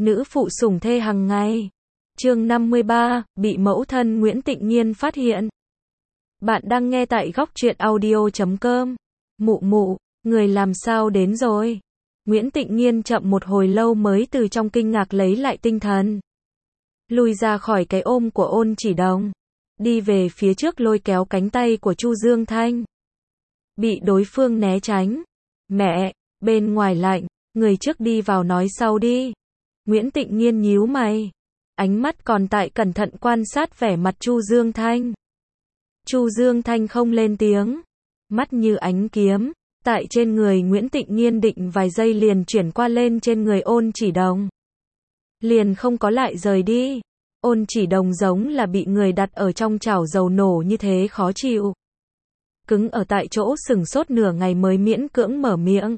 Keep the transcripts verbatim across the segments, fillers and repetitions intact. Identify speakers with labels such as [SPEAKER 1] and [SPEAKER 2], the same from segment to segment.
[SPEAKER 1] nữ phụ sủng thê hàng ngày. Chương năm mươi ba, bị mẫu thân Nguyễn Tịnh Nhiên phát hiện. Bạn đang nghe tại góc truyện audio chấm com. Mụ mụ, người làm sao đến rồi? Nguyễn Tịnh Nhiên chậm một hồi lâu mới từ trong kinh ngạc lấy lại tinh thần. Lùi ra khỏi cái ôm của Ôn Chỉ Đồng. Đi về phía trước lôi kéo cánh tay của Chu Dương Thanh. Bị đối phương né tránh. Mẹ, bên ngoài lạnh, người trước đi vào nói sau đi. Nguyễn Tịnh Nhiên nhíu mày. Ánh mắt còn tại cẩn thận quan sát vẻ mặt Chu Dương Thanh. Chu Dương Thanh không lên tiếng. Mắt như ánh kiếm, tại trên người Nguyễn Tịnh Nhiên định vài giây liền chuyển qua lên trên người Ôn Chỉ Đồng. Liền không có lại rời đi. Ôn Chỉ Đồng giống là bị người đặt ở trong chảo dầu nổ như thế khó chịu. Cứng ở tại chỗ sừng sốt nửa ngày mới miễn cưỡng mở miệng.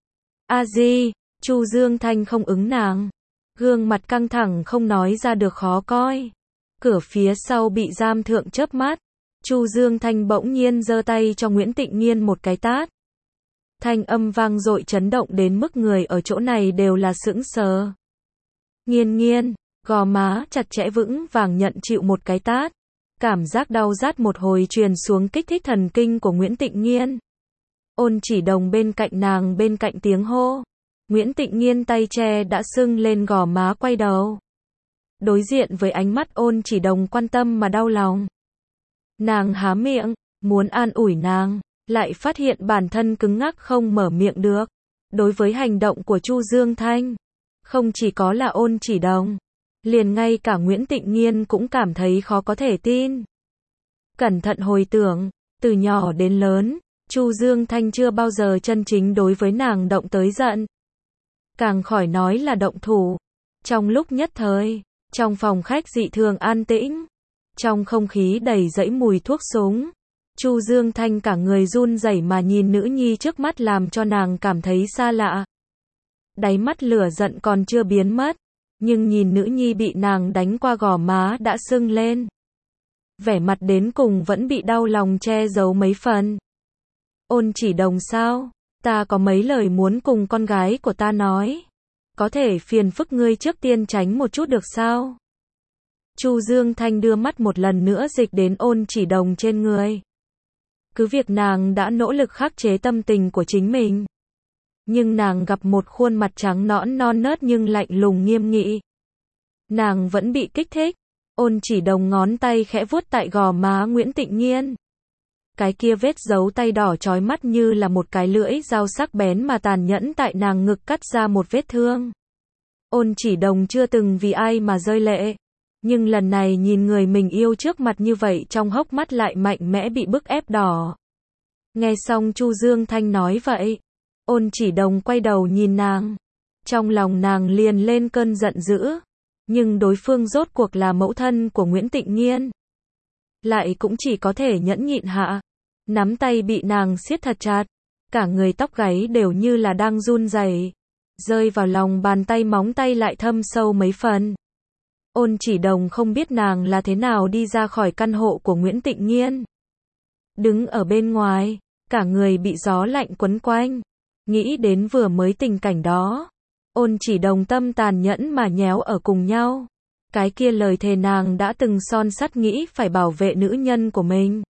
[SPEAKER 1] A Di, Chu Dương Thanh không ứng nàng. Gương mặt căng thẳng không nói ra được khó coi. Cửa phía sau bị giam thượng chớp mắt. Chu Dương Thanh bỗng nhiên giơ tay cho Nguyễn Tịnh Nhiên một cái tát. Thanh âm vang dội chấn động đến mức người ở chỗ này đều là sững sờ. Nhiên Nhiên, gò má chặt chẽ vững vàng nhận chịu một cái tát. Cảm giác đau rát một hồi truyền xuống kích thích thần kinh của Nguyễn Tịnh Nhiên. Ôn Chỉ Đồng bên cạnh nàng bên cạnh tiếng hô. Nguyễn Tịnh Nhiên tay che đã sưng lên gò má quay đầu. Đối diện với ánh mắt Ôn Chỉ Đồng quan tâm mà đau lòng. Nàng há miệng, muốn an ủi nàng, lại phát hiện bản thân cứng ngắc không mở miệng được. Đối với hành động của Chu Dương Thanh, không chỉ có là Ôn Chỉ Đồng, liền ngay cả Nguyễn Tịnh Nhiên cũng cảm thấy khó có thể tin. Cẩn thận hồi tưởng, từ nhỏ đến lớn, Chu Dương Thanh chưa bao giờ chân chính đối với nàng động tới giận. Càng khỏi nói là động thủ. Trong lúc nhất thời, trong phòng khách dị thường an tĩnh, trong không khí đầy dẫy mùi thuốc súng, Chu Dương Thanh cả người run rẩy mà nhìn nữ nhi trước mắt làm cho nàng cảm thấy xa lạ. Đáy mắt lửa giận còn chưa biến mất, nhưng nhìn nữ nhi bị nàng đánh qua gò má đã sưng lên. Vẻ mặt đến cùng vẫn bị đau lòng che giấu mấy phần. Ôn Chỉ Đồng sao? Ta có mấy lời muốn cùng con gái của ta nói. Có thể phiền phức ngươi trước tiên tránh một chút được sao? Chu Dương Thanh đưa mắt một lần nữa dịch đến Ôn Chỉ Đồng trên người. Cứ việc nàng đã nỗ lực khắc chế tâm tình của chính mình. Nhưng nàng gặp một khuôn mặt trắng nõn non nớt nhưng lạnh lùng nghiêm nghị. Nàng vẫn bị kích thích. Ôn Chỉ Đồng ngón tay khẽ vuốt tại gò má Nguyễn Tịnh Nhiên. Cái kia vết dấu tay đỏ chói mắt như là một cái lưỡi dao sắc bén mà tàn nhẫn tại nàng ngực cắt ra một vết thương. Ôn Chỉ Đồng chưa từng vì ai mà rơi lệ. Nhưng lần này nhìn người mình yêu trước mặt như vậy trong hốc mắt lại mạnh mẽ bị bức ép đỏ. Nghe xong Chu Dương Thanh nói vậy, Ôn Chỉ Đồng quay đầu nhìn nàng. Trong lòng nàng liền lên cơn giận dữ. Nhưng đối phương rốt cuộc là mẫu thân của Nguyễn Tịnh Nhiên. Lại cũng chỉ có thể nhẫn nhịn hạ. Nắm tay bị nàng siết thật chặt. Cả người tóc gáy đều như là đang run rẩy. Rơi vào lòng bàn tay móng tay lại thâm sâu mấy phần. Ôn Chỉ Đồng không biết nàng là thế nào đi ra khỏi căn hộ của Nguyễn Tịnh Nhiên. Đứng ở bên ngoài, cả người bị gió lạnh quấn quanh. Nghĩ đến vừa mới tình cảnh đó. Ôn Chỉ Đồng tâm tàn nhẫn mà nhéo ở cùng nhau. Cái kia lời thề nàng đã từng son sắt nghĩ phải bảo vệ nữ nhân của mình.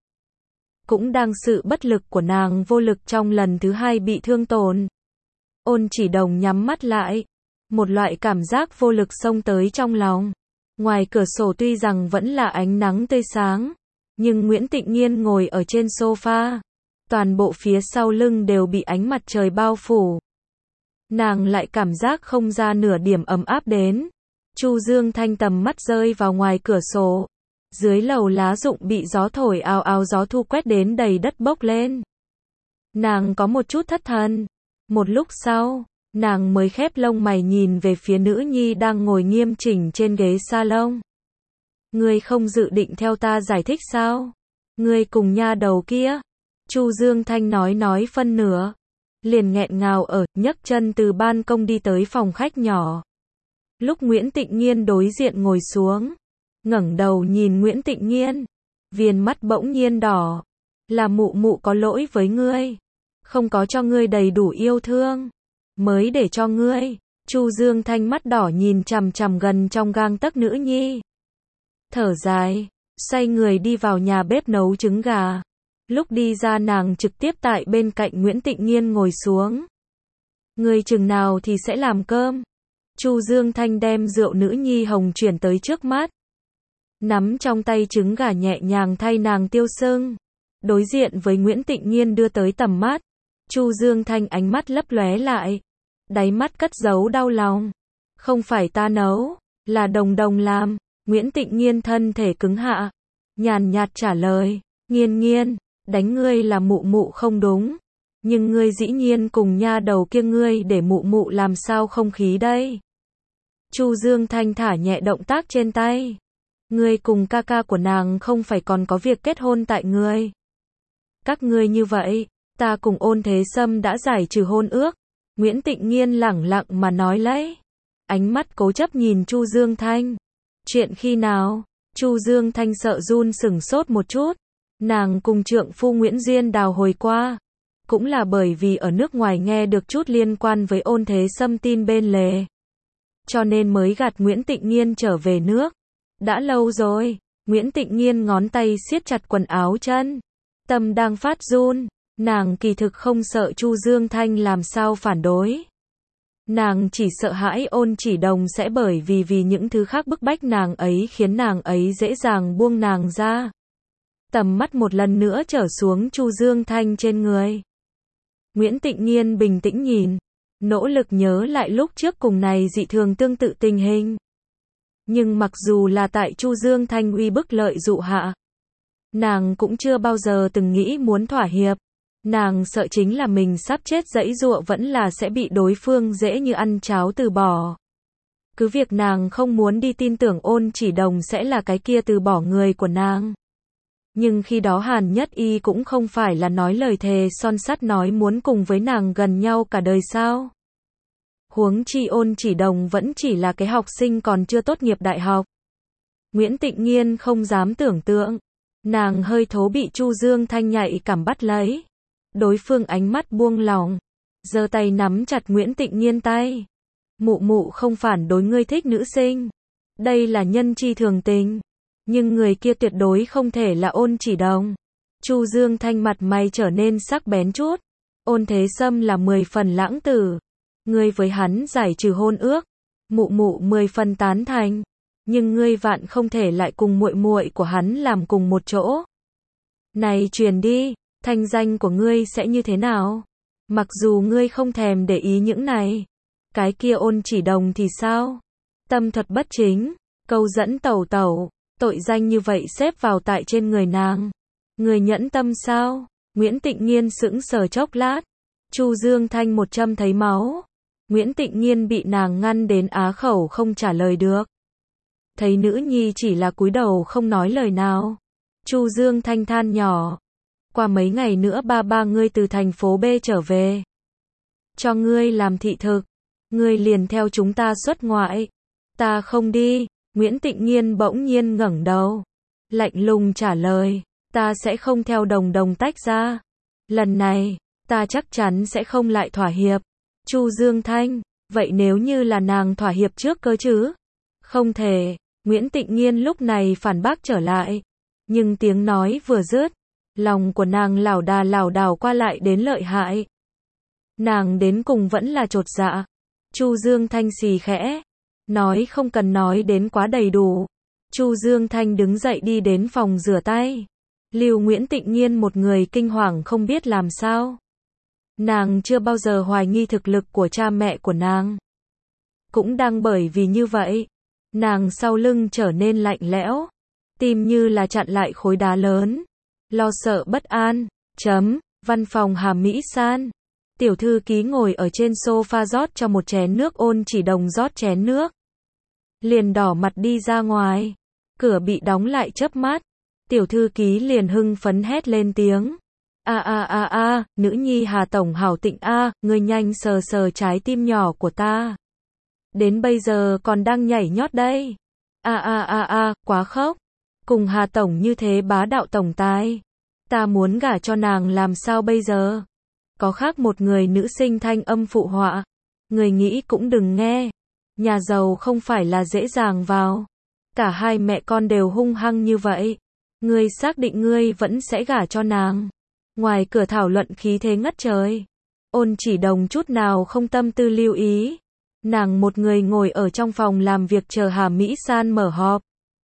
[SPEAKER 1] Cũng đang sự bất lực của nàng vô lực trong lần thứ hai bị thương tổn. Ôn Chỉ Đồng nhắm mắt lại. Một loại cảm giác vô lực xông tới trong lòng. Ngoài cửa sổ tuy rằng vẫn là ánh nắng tươi sáng. Nhưng Nguyễn Tịnh Nhiên ngồi ở trên sofa. Toàn bộ phía sau lưng đều bị ánh mặt trời bao phủ. Nàng lại cảm giác không ra nửa điểm ấm áp đến. Chu Dương Thanh tầm mắt rơi vào ngoài cửa sổ. Dưới lầu lá rụng bị gió thổi ào ào gió thu quét đến đầy đất bốc lên. Nàng có một chút thất thần. Một lúc sau, nàng mới khép lông mày nhìn về phía nữ nhi đang ngồi nghiêm chỉnh trên ghế salon. Ngươi không dự định theo ta giải thích sao? Ngươi cùng nha đầu kia. Chu Dương Thanh nói nói phân nửa. Liền nghẹn ngào ở, nhấc chân từ ban công đi tới phòng khách nhỏ. Lúc Nguyễn Tịnh Nhiên đối diện ngồi xuống, ngẩng đầu nhìn Nguyễn Tịnh Nhiên, viền mắt bỗng nhiên đỏ. Là mụ mụ có lỗi với ngươi, không có cho ngươi đầy đủ yêu thương, mới để cho ngươi Chu Dương Thanh mắt đỏ nhìn chằm chằm gần trong gang tấc nữ nhi. Thở dài, xoay người đi vào nhà bếp nấu trứng gà. Lúc đi ra nàng trực tiếp tại bên cạnh Nguyễn Tịnh Nghiên ngồi xuống. Người chừng nào thì sẽ làm cơm? Chu Dương Thanh đem rượu nữ nhi hồng chuyển tới trước mắt. Nắm trong tay trứng gà nhẹ nhàng thay nàng tiêu sưng. Đối diện với Nguyễn Tịnh Nghiên đưa tới tầm mắt. Chu Dương Thanh ánh mắt lấp lóe lại. Đáy mắt cất giấu đau lòng. Không phải ta nấu, là Đồng Đồng làm. Nguyễn Tịnh Nghiên thân thể cứng hạ. Nhàn nhạt trả lời. Nghiên Nghiên, đánh ngươi là mụ mụ không đúng. Nhưng ngươi dĩ nhiên cùng nha đầu kia ngươi để mụ mụ làm sao không khí đây. Chu Dương Thanh thả nhẹ động tác trên tay. Ngươi cùng ca ca của nàng không phải còn có việc kết hôn tại ngươi. Các ngươi như vậy, ta cùng Ôn Thế Sâm đã giải trừ hôn ước. Nguyễn Tịnh Nghiên lẳng lặng mà nói lấy. Ánh mắt cố chấp nhìn Chu Dương Thanh. Chuyện khi nào? Chu Dương Thanh sợ run sửng sốt một chút. Nàng cùng trượng phu Nguyễn Duyên Đào hồi qua. Cũng là bởi vì ở nước ngoài nghe được chút liên quan với Ôn Thế Sâm tin bên lề. Cho nên mới gạt Nguyễn Tịnh Nghiên trở về nước. Đã lâu rồi. Nguyễn Tịnh Nghiên ngón tay siết chặt quần áo chân. Tâm đang phát run. Nàng kỳ thực không sợ Chu Dương Thanh làm sao phản đối. Nàng chỉ sợ hãi Ôn Chỉ Đồng sẽ bởi vì vì những thứ khác bức bách nàng ấy khiến nàng ấy dễ dàng buông nàng ra. Tầm mắt một lần nữa trở xuống Chu Dương Thanh trên người. Nguyễn Tịnh Nghiên bình tĩnh nhìn. Nỗ lực nhớ lại lúc trước cùng này dị thường tương tự tình hình. Nhưng mặc dù là tại Chu Dương Thanh uy bức lợi dụ hạ. Nàng cũng chưa bao giờ từng nghĩ muốn thỏa hiệp. Nàng sợ chính là mình sắp chết giãy giụa vẫn là sẽ bị đối phương dễ như ăn cháo từ bỏ. Cứ việc nàng không muốn đi tin tưởng Ôn Chỉ Đồng sẽ là cái kia từ bỏ người của nàng. Nhưng khi đó Hàn Nhất Y cũng không phải là nói lời thề son sắt nói muốn cùng với nàng gần nhau cả đời sao. Huống chi Ôn Chỉ Đồng vẫn chỉ là cái học sinh còn chưa tốt nghiệp đại học. Nguyễn Tịnh Nghiên không dám tưởng tượng. Nàng hơi thố bị Chu Dương Thanh nhạy cảm bắt lấy. Đối phương ánh mắt buông lỏng. Giơ tay nắm chặt Nguyễn Tịnh Nghiên tay. Mụ mụ không phản đối ngươi thích nữ sinh. Đây là nhân chi thường tình. Nhưng người kia tuyệt đối không thể là Ôn Chỉ Đồng. Chu Dương Thanh mặt mày trở nên sắc bén chút. Ôn Thế Sâm là mười phần lãng tử. Ngươi với hắn giải trừ hôn ước. Mụ mụ mười phần tán thành. Nhưng ngươi vạn không thể lại cùng muội muội của hắn làm cùng một chỗ. Này truyền đi, thanh danh của ngươi sẽ như thế nào? Mặc dù ngươi không thèm để ý những này. Cái kia Ôn Chỉ Đồng thì sao? Tâm thuật bất chính, câu dẫn tẩu tẩu, tội danh như vậy xếp vào tại trên người nàng. Người nhẫn tâm sao? Nguyễn Tịnh Nghiên sững sờ chốc lát. Chu Dương Thanh một châm thấy máu. Nguyễn Tịnh Nghiên bị nàng ngăn đến á khẩu không trả lời được. Thấy nữ nhi chỉ là cúi đầu không nói lời nào. Chu Dương Thanh than nhỏ. Qua mấy ngày nữa ba ba ngươi từ thành phố B trở về. Cho ngươi làm thị thực. Ngươi liền theo chúng ta xuất ngoại. Ta không đi. Nguyễn Tịnh Nghiên bỗng nhiên ngẩng đầu. Lạnh lùng trả lời. Ta sẽ không theo Đồng Đồng tách ra. Lần này, ta chắc chắn sẽ không lại thỏa hiệp. Chu Dương Thanh, vậy nếu như là nàng thỏa hiệp trước cơ chứ? Không thể. Nguyễn Tịnh Nghiên lúc này phản bác trở lại. Nhưng tiếng nói vừa dứt, lòng của nàng lảo đà lảo đảo qua lại đến lợi hại. Nàng đến cùng vẫn là chột dạ. Chu Dương Thanh xì khẽ. Nói không cần nói đến quá đầy đủ. Chu Dương Thanh đứng dậy đi đến phòng rửa tay. Lưu Nguyễn Tịnh Nghiên một người kinh hoàng không biết làm sao. Nàng chưa bao giờ hoài nghi thực lực của cha mẹ của nàng. Cũng đang bởi vì như vậy. Nàng sau lưng trở nên lạnh lẽo. Tim như là chặn lại khối đá lớn. Lo sợ bất an. Chấm. Văn phòng Hà Mỹ San. Tiểu thư ký ngồi ở trên sofa rót cho một chén nước. Ôn Chỉ Đồng rót chén nước. Liền đỏ mặt đi ra ngoài. Cửa bị đóng lại chớp mắt. Tiểu thư ký liền hưng phấn hét lên tiếng. A a a a, nữ nhi Hà Tổng hảo tịnh a, ngươi nhanh sờ sờ trái tim nhỏ của ta. Đến bây giờ còn đang nhảy nhót đây. A a a a, quá khóc. Cùng Hà Tổng như thế bá đạo tổng tài. Ta muốn gả cho nàng làm sao bây giờ? Có khác một người nữ sinh thanh âm phụ họa. Người nghĩ cũng đừng nghe. Nhà giàu không phải là dễ dàng vào. Cả hai mẹ con đều hung hăng như vậy. Ngươi xác định ngươi vẫn sẽ gả cho nàng. Ngoài cửa thảo luận khí thế ngất trời. Ôn Chỉ Đồng chút nào không tâm tư lưu ý. Nàng một người ngồi ở trong phòng làm việc chờ Hà Mỹ San mở họp.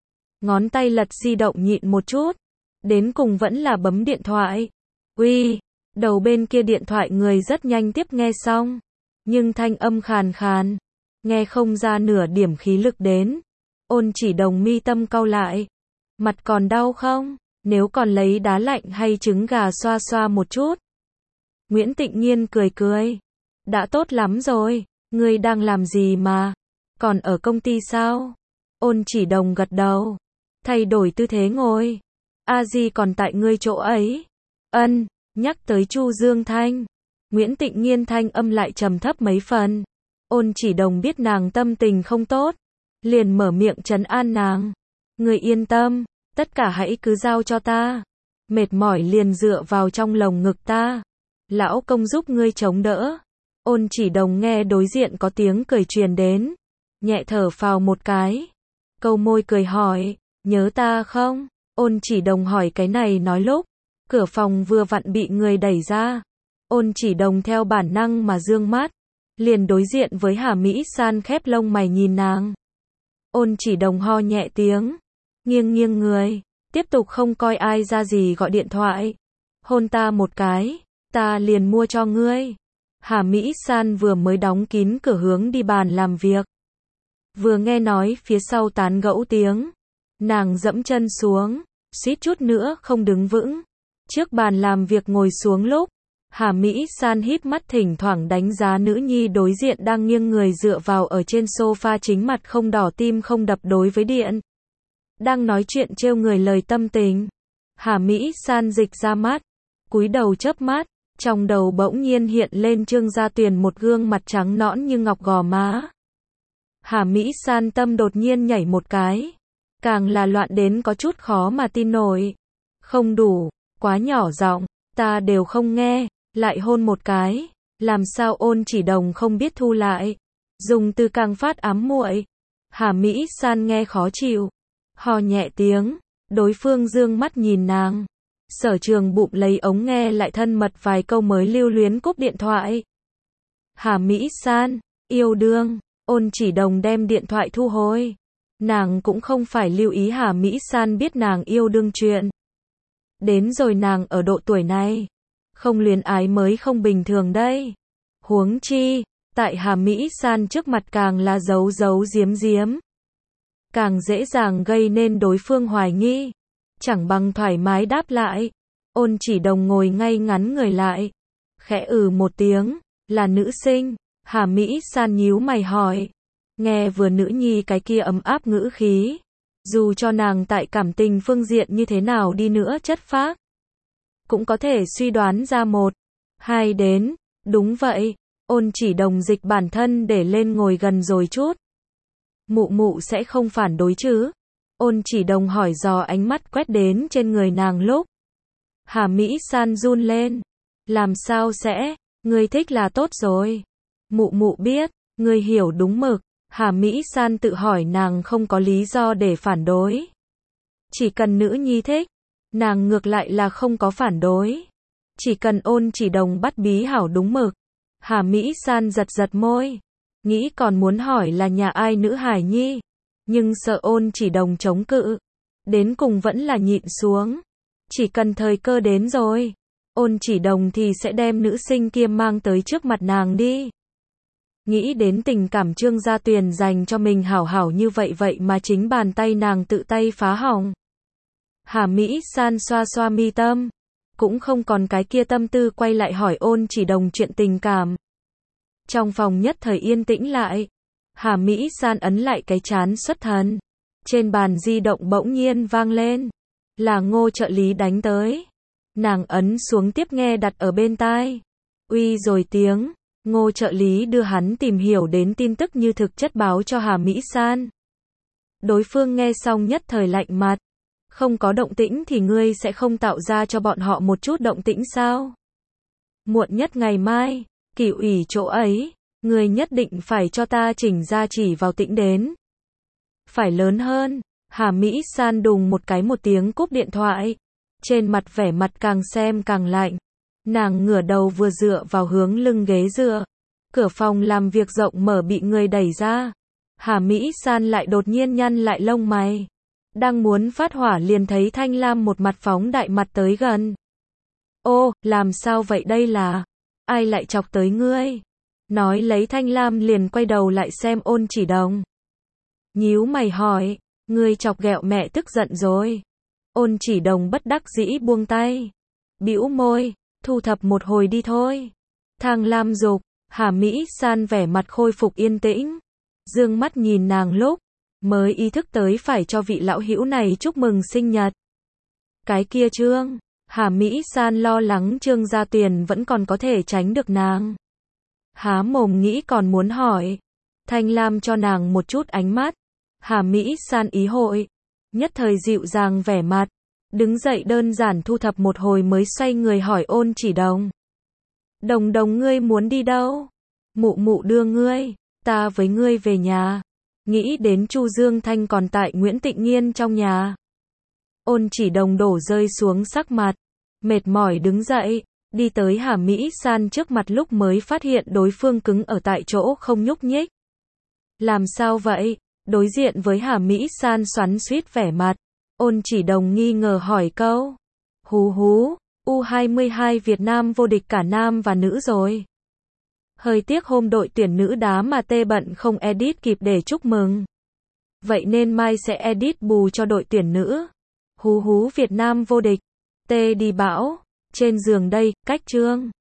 [SPEAKER 1] Ngón tay lật di động nhịn một chút. Đến cùng vẫn là bấm điện thoại. Uy, đầu bên kia điện thoại người rất nhanh tiếp nghe xong. Nhưng thanh âm khàn khàn. Nghe không ra nửa điểm khí lực đến. Ôn Chỉ Đồng mi tâm cau lại. Mặt còn đau không? Nếu còn lấy đá lạnh hay trứng gà xoa xoa một chút. Nguyễn Tịnh Nhiên cười cười. Đã tốt lắm rồi. Ngươi đang làm gì mà? Còn ở công ty sao? Ôn Chỉ Đồng gật đầu. Thay đổi tư thế ngồi. A Di còn tại ngươi chỗ ấy. Ân, nhắc tới Chu Dương Thanh. Nguyễn Tịnh Nhiên thanh âm lại trầm thấp mấy phần. Ôn Chỉ Đồng biết nàng tâm tình không tốt. Liền mở miệng trấn an nàng. Ngươi yên tâm, tất cả hãy cứ giao cho ta. Mệt mỏi liền dựa vào trong lồng ngực ta. Lão công giúp ngươi chống đỡ. Ôn Chỉ Đồng nghe đối diện có tiếng cười truyền đến. Nhẹ thở phào một cái. Câu môi cười hỏi, nhớ ta không? Ôn Chỉ Đồng hỏi cái này nói lúc. Cửa phòng vừa vặn bị người đẩy ra. Ôn Chỉ Đồng theo bản năng mà dương mắt. Liền đối diện với Hà Mỹ San khép lông mày nhìn nàng. Ôn Chỉ Đồng ho nhẹ tiếng. Nghiêng nghiêng người. Tiếp tục không coi ai ra gì gọi điện thoại. Hôn ta một cái. Ta liền mua cho ngươi. Hà Mỹ San vừa mới đóng kín cửa hướng đi bàn làm việc. Vừa nghe nói phía sau tán gẫu tiếng. Nàng dẫm chân xuống. Suýt chút nữa không đứng vững. Trước bàn làm việc ngồi xuống lúc. Hà Mỹ San híp mắt thỉnh thoảng đánh giá nữ nhi đối diện đang nghiêng người dựa vào ở trên sofa chính mặt không đỏ tim không đập đối với điện. Đang nói chuyện trêu người lời tâm tình. Hà Mỹ San dịch ra mắt. Cúi đầu chớp mắt. Trong đầu bỗng nhiên hiện lên Trương Gia Tuyền một gương mặt trắng nõn như ngọc gò má. Hà Mỹ San tâm đột nhiên nhảy một cái. Càng là loạn đến có chút khó mà tin nổi. Không đủ, quá nhỏ giọng, ta đều không nghe, lại hôn một cái. Làm sao Ôn Chỉ Đồng không biết thu lại. Dùng từ càng phát ám muội. Hà Mỹ San nghe khó chịu. Hò nhẹ tiếng, đối phương dương mắt nhìn nàng. Sở Trường bụng lấy ống nghe lại thân mật vài câu mới lưu luyến cúp điện thoại. Hà Mỹ San, yêu đương. Ôn Chỉ Đồng đem điện thoại thu hồi. Nàng cũng không phải lưu ý Hà Mỹ San biết nàng yêu đương chuyện. Đến rồi nàng ở độ tuổi này. Không luyến ái mới không bình thường đây. Huống chi, tại Hà Mỹ San trước mặt càng là giấu giấu giếm giếm. Càng dễ dàng gây nên đối phương hoài nghi. Chẳng bằng thoải mái đáp lại. Ôn Chỉ Đồng ngồi ngay ngắn người lại. Khẽ ừ một tiếng. Là nữ sinh. Hà Mỹ San nhíu mày hỏi. Nghe vừa nữ nhi cái kia ấm áp ngữ khí. Dù cho nàng tại cảm tình phương diện như thế nào đi nữa chất phác. Cũng có thể suy đoán ra một. Hai đến. Đúng vậy. Ôn Chỉ Đồng dịch bản thân để lên ngồi gần rồi chút. Mụ mụ sẽ không phản đối chứ? Ôn Chỉ Đồng hỏi dò ánh mắt quét đến trên người nàng lúc. Hà Mỹ San run lên. Làm sao sẽ? Ngươi thích là tốt rồi. Mụ mụ biết, ngươi hiểu đúng mực. Hà Mỹ San tự hỏi nàng không có lý do để phản đối. Chỉ cần nữ nhi thích, nàng ngược lại là không có phản đối. Chỉ cần Ôn Chỉ Đồng bắt bí hảo đúng mực. Hà Mỹ San giật giật môi. Nghĩ còn muốn hỏi là nhà ai nữ hải nhi. Nhưng sợ Ôn Chỉ Đồng chống cự. Đến cùng vẫn là nhịn xuống. Chỉ cần thời cơ đến rồi. Ôn Chỉ Đồng thì sẽ đem nữ sinh kia mang tới trước mặt nàng đi. Nghĩ đến tình cảm Trương Gia Tuyền dành cho mình hảo hảo như vậy vậy mà chính bàn tay nàng tự tay phá hỏng. Hà Mỹ San xoa xoa mi tâm. Cũng không còn cái kia tâm tư quay lại hỏi Ôn Chỉ Đồng chuyện tình cảm. Trong phòng nhất thời yên tĩnh lại. Hà Mỹ San ấn lại cái trán xuất thần. Trên bàn di động bỗng nhiên vang lên. Là Ngô trợ lý đánh tới. Nàng ấn xuống tiếp nghe đặt ở bên tai. Uy rồi tiếng. Ngô trợ lý đưa hắn tìm hiểu đến tin tức như thực chất báo cho Hà Mỹ San. Đối phương nghe xong nhất thời lạnh mặt. Không có động tĩnh thì ngươi sẽ không tạo ra cho bọn họ một chút động tĩnh sao? Muộn nhất ngày mai, Kỷ ủy chỗ ấy, Ngươi nhất định phải cho ta chỉnh ra chỉ vào tĩnh đến. Phải lớn hơn. Hà Mỹ San đùng một cái một tiếng cúp điện thoại. Trên mặt vẻ mặt càng xem càng lạnh. Nàng ngửa đầu vừa dựa vào hướng lưng ghế dựa. Cửa phòng làm việc rộng mở bị người đẩy ra. Hà Mỹ San lại đột nhiên nhăn lại lông mày. Đang muốn phát hỏa liền thấy Thanh Lam một mặt phóng đại mặt tới gần. Ô, làm sao vậy đây là? Ai lại chọc tới ngươi? Nói lấy Thanh Lam liền quay đầu lại xem Ôn Chỉ Đồng. Nhíu mày hỏi, ngươi chọc ghẹo mẹ tức giận rồi. Ôn Chỉ Đồng bất đắc dĩ buông tay. Bĩu môi, thu thập một hồi đi thôi. Thang Lam dục, Hà Mỹ San vẻ mặt khôi phục yên tĩnh. Dương mắt nhìn nàng lúc, mới ý thức tới phải cho vị lão hữu này chúc mừng sinh nhật. Cái kia Trương, Hà Mỹ San lo lắng Trương Gia Tuyền vẫn còn có thể tránh được nàng. Há mồm nghĩ còn muốn hỏi. Thanh Lam cho nàng một chút ánh mắt. Hà Mỹ San ý hội. Nhất thời dịu dàng vẻ mặt. Đứng dậy đơn giản thu thập một hồi mới xoay người hỏi Ôn Chỉ Đồng. Đồng đồng ngươi muốn đi đâu? Mụ mụ đưa ngươi. Ta với ngươi về nhà. Nghĩ đến Chu Dương Thanh còn tại Nguyễn Tịnh Nghiên trong nhà. Ôn Chỉ Đồng đổ rơi xuống sắc mặt. Mệt mỏi đứng dậy. Đi tới Hà Mỹ San trước mặt lúc mới phát hiện đối phương cứng ở tại chỗ không nhúc nhích. Làm sao vậy? Đối diện với Hà Mỹ San xoắn xuýt vẻ mặt. Ôn Chỉ Đồng nghi ngờ hỏi câu. Hú hú, U hai mươi hai Việt Nam vô địch cả nam và nữ rồi. Hơi tiếc hôm đội tuyển nữ đá mà tê bận không edit kịp để chúc mừng. Vậy nên mai sẽ edit bù cho đội tuyển nữ. Hú hú Việt Nam vô địch. Tê đi bão. Trên giường đây, cách Trương